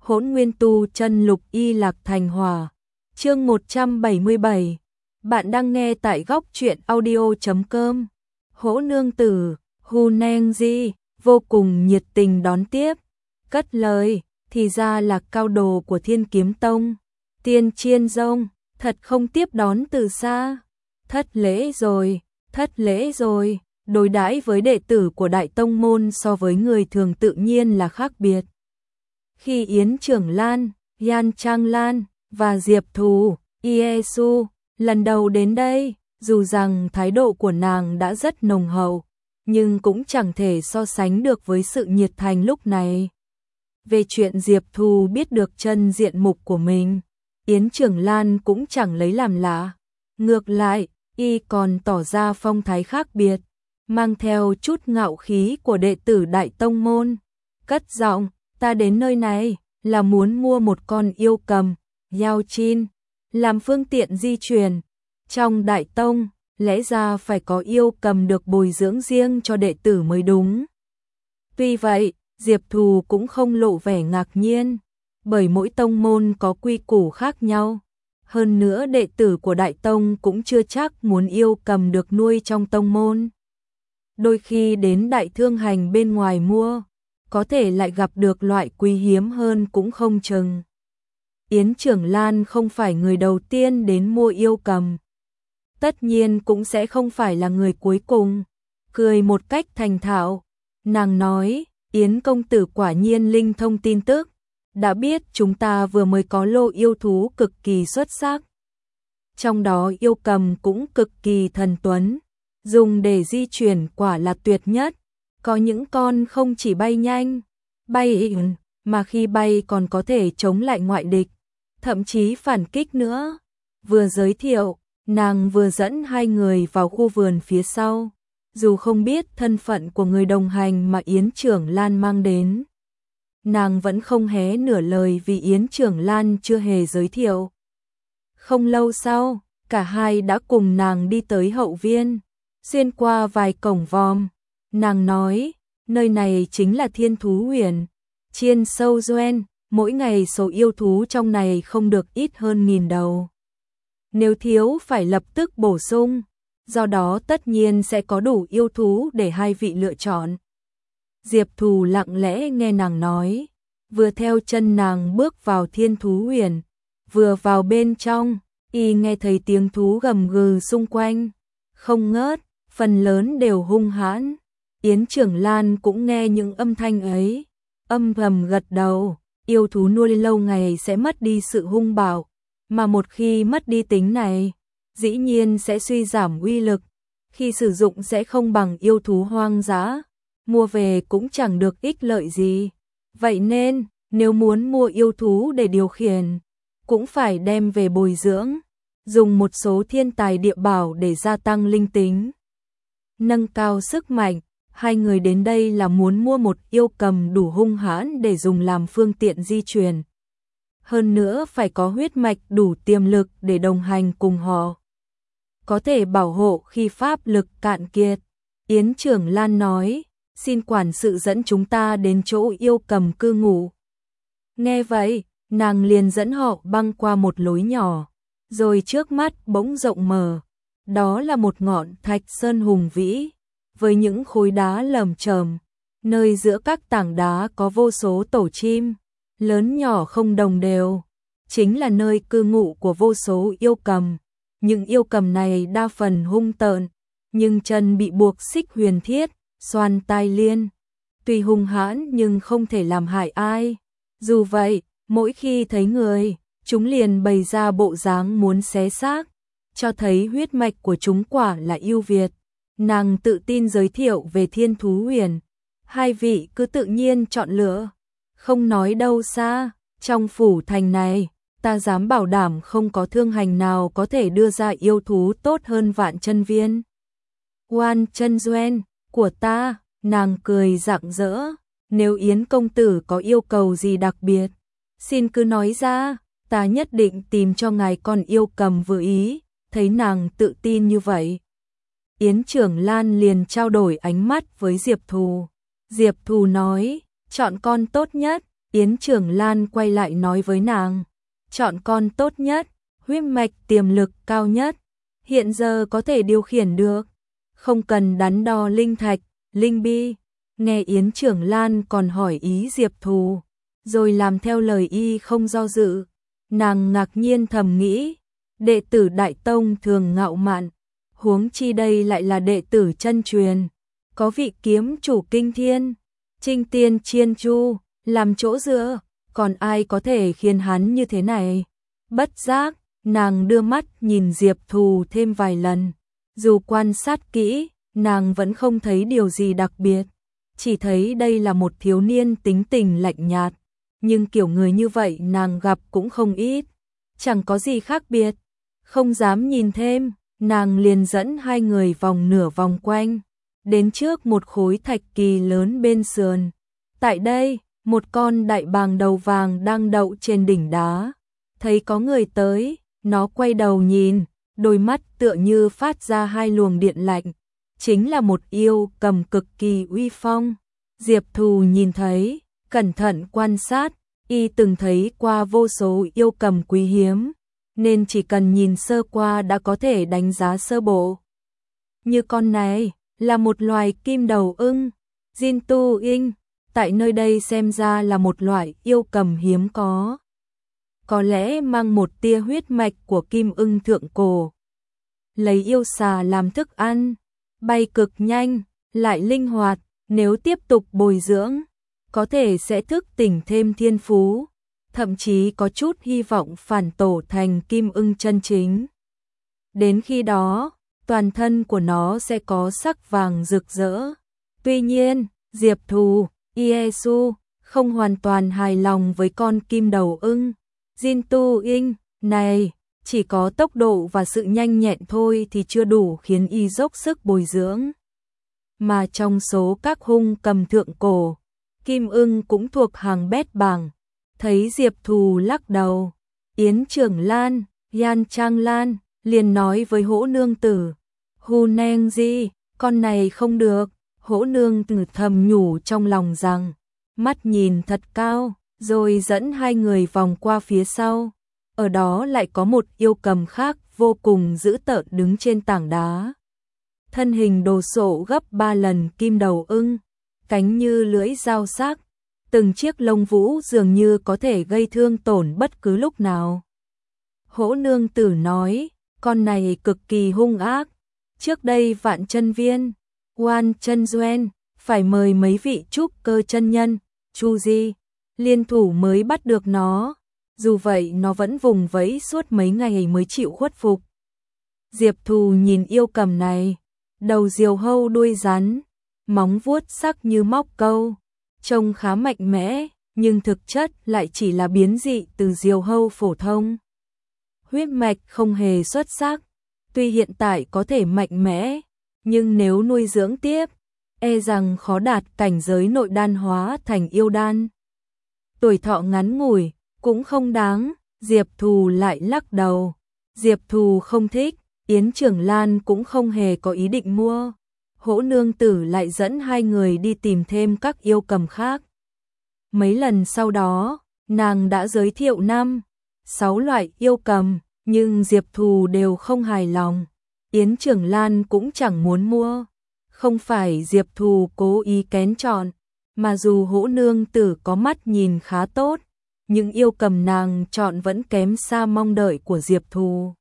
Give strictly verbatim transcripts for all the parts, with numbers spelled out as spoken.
Hỗn Nguyên Tu Chân Lục Y Lạc Thành Hỏa. Chương một trăm bảy mươi bảy. Bạn đang nghe tại góc truyện audio chấm com. Hỗ nương tử, Hu Neng Di, vô cùng nhiệt tình đón tiếp. Cất lời, thì ra là cao đồ của Thiên Kiếm Tông. Tiên Chiên Dông, thật không tiếp đón từ xa. Thất lễ rồi, thất lễ rồi. Đối đãi với đệ tử của Đại Tông Môn so với người thường tự nhiên là khác biệt. Khi Yến Trưởng Lan, Yan Trang Lan và Diệp Thù, Iesu lần đầu đến đây, dù rằng thái độ của nàng đã rất nồng hậu, nhưng cũng chẳng thể so sánh được với sự nhiệt thành lúc này. Về chuyện Diệp Thù biết được chân diện mục của mình, Yến Trưởng Lan cũng chẳng lấy làm lạ. Ngược lại, y còn tỏ ra phong thái khác biệt, mang theo chút ngạo khí của đệ tử Đại Tông Môn. Cất giọng, ta đến nơi này là muốn mua một con yêu cầm, Yao Chin, làm phương tiện di chuyển. Trong Đại Tông, lẽ ra phải có yêu cầm được bồi dưỡng riêng cho đệ tử mới đúng. Tuy vậy, Diệp Thù cũng không lộ vẻ ngạc nhiên, bởi mỗi tông môn có quy củ khác nhau. Hơn nữa đệ tử của Đại Tông cũng chưa chắc muốn yêu cầm được nuôi trong tông môn. Đôi khi đến Đại Thương Hành bên ngoài mua, có thể lại gặp được loại quý hiếm hơn cũng không chừng. Yến Trưởng Lan không phải người đầu tiên đến mua yêu cầm, tất nhiên cũng sẽ không phải là người cuối cùng. Cười một cách thành thạo, nàng nói, Yến công tử quả nhiên linh thông tin tức, đã biết chúng ta vừa mới có lô yêu thú cực kỳ xuất sắc. Trong đó yêu cầm cũng cực kỳ thần tuấn, dùng để di chuyển quả là tuyệt nhất. Có những con không chỉ bay nhanh, bay ỉn, mà khi bay còn có thể chống lại ngoại địch, thậm chí phản kích nữa. Vừa giới thiệu, nàng vừa dẫn hai người vào khu vườn phía sau, dù không biết thân phận của người đồng hành mà Yến Trưởng Lan mang đến. Nàng vẫn không hé nửa lời vì Yến Trưởng Lan chưa hề giới thiệu. Không lâu sau, cả hai đã cùng nàng đi tới hậu viên, xuyên qua vài cổng vòm. Nàng nói, nơi này chính là Thiên Thú Huyền, Chiên Sâu Doen, mỗi ngày số yêu thú trong này không được ít hơn nghìn đầu. Nếu thiếu phải lập tức bổ sung, do đó tất nhiên sẽ có đủ yêu thú để hai vị lựa chọn. Diệp Thù lặng lẽ nghe nàng nói, vừa theo chân nàng bước vào Thiên Thú Huyền, vừa vào bên trong, y nghe thấy tiếng thú gầm gừ xung quanh, không ngớt, phần lớn đều hung hãn. Yến Trưởng Lan cũng nghe những âm thanh ấy, âm thầm gật đầu, yêu thú nuôi lâu ngày sẽ mất đi sự hung bạo, mà một khi mất đi tính này, dĩ nhiên sẽ suy giảm uy lực, khi sử dụng sẽ không bằng yêu thú hoang dã, mua về cũng chẳng được ích lợi gì. Vậy nên, nếu muốn mua yêu thú để điều khiển, cũng phải đem về bồi dưỡng, dùng một số thiên tài địa bảo để gia tăng linh tính, nâng cao sức mạnh. Hai người đến đây là muốn mua một yêu cầm đủ hung hãn để dùng làm phương tiện di chuyển. Hơn nữa phải có huyết mạch đủ tiềm lực để đồng hành cùng họ, có thể bảo hộ khi pháp lực cạn kiệt. Yến Trưởng Lan nói, xin quản sự dẫn chúng ta đến chỗ yêu cầm cư ngụ. Nghe vậy, nàng liền dẫn họ băng qua một lối nhỏ, rồi trước mắt bỗng rộng mở. Đó là một ngọn thạch sơn hùng vĩ, với những khối đá lởm chởm, nơi giữa các tảng đá có vô số tổ chim, lớn nhỏ không đồng đều, chính là nơi cư ngụ của vô số yêu cầm. Những yêu cầm này đa phần hung tợn, nhưng chân bị buộc xích huyền thiết, xoàn tai liên. Tuy hung hãn nhưng không thể làm hại ai. Dù vậy, mỗi khi thấy người, chúng liền bày ra bộ dáng muốn xé xác, cho thấy huyết mạch của chúng quả là ưu việt. Nàng tự tin giới thiệu về Thiên Thú Huyền, hai vị cứ tự nhiên chọn lựa, không nói đâu xa, trong phủ thành này, ta dám bảo đảm không có thương hành nào có thể đưa ra yêu thú tốt hơn Vạn Chân Viên. Oan Chân Doen, của ta, nàng cười rạng rỡ, nếu Yến công tử có yêu cầu gì đặc biệt, xin cứ nói ra, ta nhất định tìm cho ngài con yêu cầm vừa ý. Thấy nàng tự tin như vậy, Yến Trưởng Lan liền trao đổi ánh mắt với Diệp Thù. Diệp Thù nói, chọn con tốt nhất, Yến Trưởng Lan quay lại nói với nàng, chọn con tốt nhất, huyết mạch tiềm lực cao nhất, hiện giờ có thể điều khiển được, không cần đắn đo linh thạch, linh bi. Nghe Yến Trưởng Lan còn hỏi ý Diệp Thù, rồi làm theo lời y không do dự. Nàng ngạc nhiên thầm nghĩ, đệ tử Đại Tông thường ngạo mạn, huống chi đây lại là đệ tử chân truyền, có vị kiếm chủ kinh thiên, Trinh Tiên Chiên Chu, làm chỗ dựa, còn ai có thể khiến hắn như thế này. Bất giác, nàng đưa mắt nhìn Diệp Thù thêm vài lần, dù quan sát kỹ, nàng vẫn không thấy điều gì đặc biệt, chỉ thấy đây là một thiếu niên tính tình lạnh nhạt, nhưng kiểu người như vậy nàng gặp cũng không ít, chẳng có gì khác biệt. Không dám nhìn thêm, nàng liền dẫn hai người vòng nửa vòng quanh, đến trước một khối thạch kỳ lớn bên sườn. Tại đây, một con đại bàng đầu vàng đang đậu trên đỉnh đá. Thấy có người tới, nó quay đầu nhìn, đôi mắt tựa như phát ra hai luồng điện lạnh. Chính là một yêu cầm cực kỳ uy phong. Diệp Thù nhìn thấy, cẩn thận quan sát, y từng thấy qua vô số yêu cầm quý hiếm, nên chỉ cần nhìn sơ qua đã có thể đánh giá sơ bộ. Như con này, là một loài kim đầu ưng, Jin Tu Inh, tại nơi đây xem ra là một loại yêu cầm hiếm có. Có lẽ mang một tia huyết mạch của kim ưng thượng cổ. Lấy yêu xà làm thức ăn, bay cực nhanh, lại linh hoạt, nếu tiếp tục bồi dưỡng, có thể sẽ thức tỉnh thêm thiên phú, thậm chí có chút hy vọng phản tổ thành kim ưng chân chính. Đến khi đó, toàn thân của nó sẽ có sắc vàng rực rỡ. Tuy nhiên, Diệp Thù, Iesu không hoàn toàn hài lòng với con kim đầu ưng, Jin Tu Inh này, chỉ có tốc độ và sự nhanh nhẹn thôi thì chưa đủ khiến y dốc sức bồi dưỡng. Mà trong số các hung cầm thượng cổ, kim ưng cũng thuộc hàng bét bảng. Thấy Diệp Thù lắc đầu, Yến Trưởng Lan, Yan Trang Lan liền nói với Hỗ Nương Tử, Hu Neng Di, con này không được. Hỗ Nương Tử thầm nhủ trong lòng rằng, mắt nhìn thật cao, rồi dẫn hai người vòng qua phía sau. Ở đó lại có một yêu cầm khác vô cùng dữ tợn đứng trên tảng đá. Thân hình đồ sộ gấp ba lần kim đầu ưng, cánh như lưỡi dao sắc, từng chiếc lông vũ dường như có thể gây thương tổn bất cứ lúc nào. Hỗ Nương Tử nói, con này cực kỳ hung ác, trước đây Vạn Chân Viên, Quan Chân Duen, phải mời mấy vị trúc cơ chân nhân, Chu Di, liên thủ mới bắt được nó, dù vậy nó vẫn vùng vẫy suốt mấy ngày mới chịu khuất phục. Diệp Thù nhìn yêu cầm này, đầu diều hâu đuôi rắn, móng vuốt sắc như móc câu, trông khá mạnh mẽ, nhưng thực chất lại chỉ là biến dị từ diều hâu phổ thông. Huyết mạch không hề xuất sắc, tuy hiện tại có thể mạnh mẽ, nhưng nếu nuôi dưỡng tiếp, e rằng khó đạt cảnh giới nội đan hóa thành yêu đan. Tuổi thọ ngắn ngủi, cũng không đáng, Diệp Thù lại lắc đầu. Diệp Thù không thích, Yến Trưởng Lan cũng không hề có ý định mua. Hỗ Nương Tử lại dẫn hai người đi tìm thêm các yêu cầm khác. Mấy lần sau đó, nàng đã giới thiệu năm, sáu loại yêu cầm, nhưng Diệp Thù đều không hài lòng. Yến Trưởng Lan cũng chẳng muốn mua. Không phải Diệp Thù cố ý kén chọn, mà dù Hỗ Nương Tử có mắt nhìn khá tốt, những yêu cầm nàng chọn vẫn kém xa mong đợi của Diệp Thù.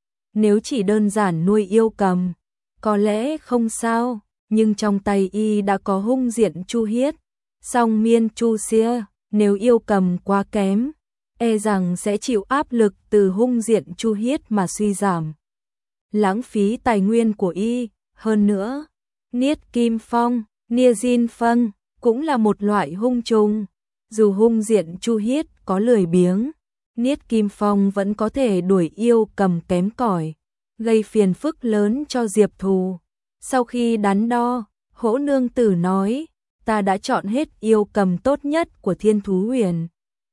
Nếu chỉ đơn giản nuôi yêu cầm, có lẽ không sao, nhưng trong tay y đã có hung diện Chu Hiết, song miên Chu Xia, nếu yêu cầm quá kém, e rằng sẽ chịu áp lực từ hung diện Chu Hiết mà suy giảm. Lãng phí tài nguyên của y, hơn nữa, Niết Kim Phong, Nia Jin Phân cũng là một loại hung trùng, dù hung diện Chu Hiết có lười biếng, Niết Kim Phong vẫn có thể đuổi yêu cầm kém cỏi, gây phiền phức lớn cho Diệp Thù. Sau khi đắn đo, Hỗ Nương Tử nói, ta đã chọn hết yêu cầm tốt nhất của Thiên Thú Huyền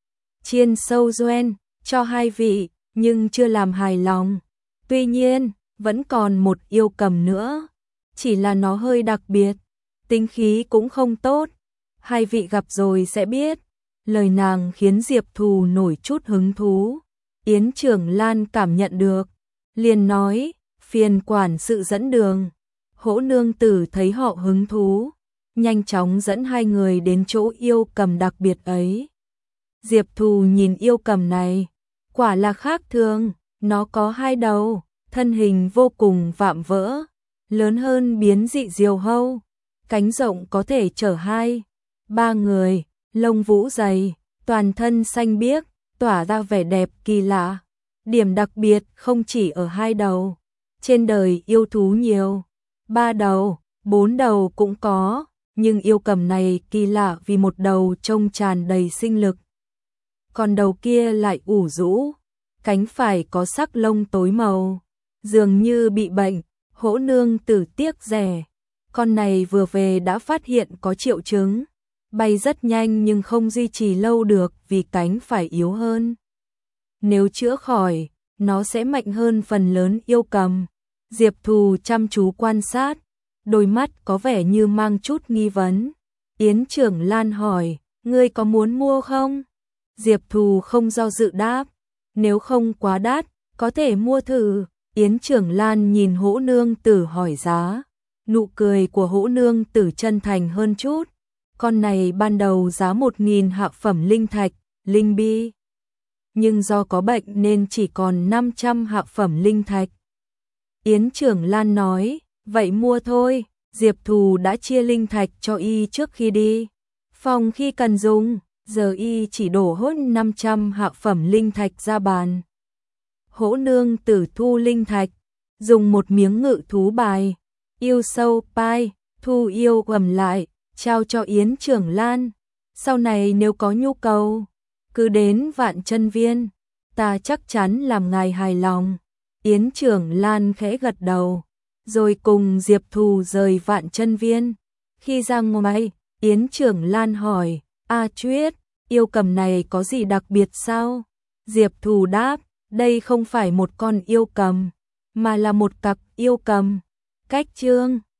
Chiên Sâu Duen cho hai vị, nhưng chưa làm hài lòng. Tuy nhiên, vẫn còn một yêu cầm nữa, chỉ là nó hơi đặc biệt, tính khí cũng không tốt. Hai vị gặp rồi sẽ biết. Lời nàng khiến Diệp Thù nổi chút hứng thú. Yến Trưởng Lan cảm nhận được, liền nói, phiền quản sự dẫn đường. Hỗ nương tử thấy họ hứng thú, nhanh chóng dẫn hai người đến chỗ yêu cầm đặc biệt ấy. Diệp Thù nhìn yêu cầm này, quả là khác thường, nó có hai đầu, thân hình vô cùng vạm vỡ, lớn hơn biến dị diều hâu, cánh rộng có thể chở hai, ba người, lông vũ dày, toàn thân xanh biếc, tỏa ra vẻ đẹp kỳ lạ. Điểm đặc biệt không chỉ ở hai đầu, trên đời yêu thú nhiều, ba đầu, bốn đầu cũng có, nhưng yêu cầm này kỳ lạ vì một đầu trông tràn đầy sinh lực. Còn đầu kia lại ủ rũ, cánh phải có sắc lông tối màu, dường như bị bệnh. Hỗ nương tử tiếc rẻ, con này vừa về đã phát hiện có triệu chứng, bay rất nhanh nhưng không duy trì lâu được vì cánh phải yếu hơn. Nếu chữa khỏi, nó sẽ mạnh hơn phần lớn yêu cầm. Diệp Thù chăm chú quan sát, đôi mắt có vẻ như mang chút nghi vấn. Yến Trưởng Lan hỏi, ngươi có muốn mua không? Diệp Thù không do dự đáp, nếu không quá đắt, có thể mua thử. Yến Trưởng Lan nhìn Hỗ nương tử hỏi giá, nụ cười của Hỗ nương tử chân thành hơn chút. Con này ban đầu giá một nghìn hạ phẩm linh thạch, linh bi, nhưng do có bệnh nên chỉ còn năm trăm hạ phẩm linh thạch. Yến Trưởng Lan nói, vậy mua thôi. Diệp Thù đã chia linh thạch cho y trước khi đi, phòng khi cần dùng, giờ y chỉ đổ hốt năm trăm hạ phẩm linh thạch ra bàn. Hỗ nương tử thu linh thạch, dùng một miếng ngự thú bài, yêu sâu pai, thu yêu gầm lại, trao cho Yến Trưởng Lan. Sau này nếu có nhu cầu, cứ đến Vạn Chân Viên, ta chắc chắn làm ngài hài lòng. Yến Trưởng Lan khẽ gật đầu, rồi cùng Diệp Thù rời Vạn Chân Viên. Khi ra ngoài, Yến Trưởng Lan hỏi, A Chuyết, yêu cầm này có gì đặc biệt sao? Diệp Thù đáp, đây không phải một con yêu cầm, mà là một cặp yêu cầm. Cách chương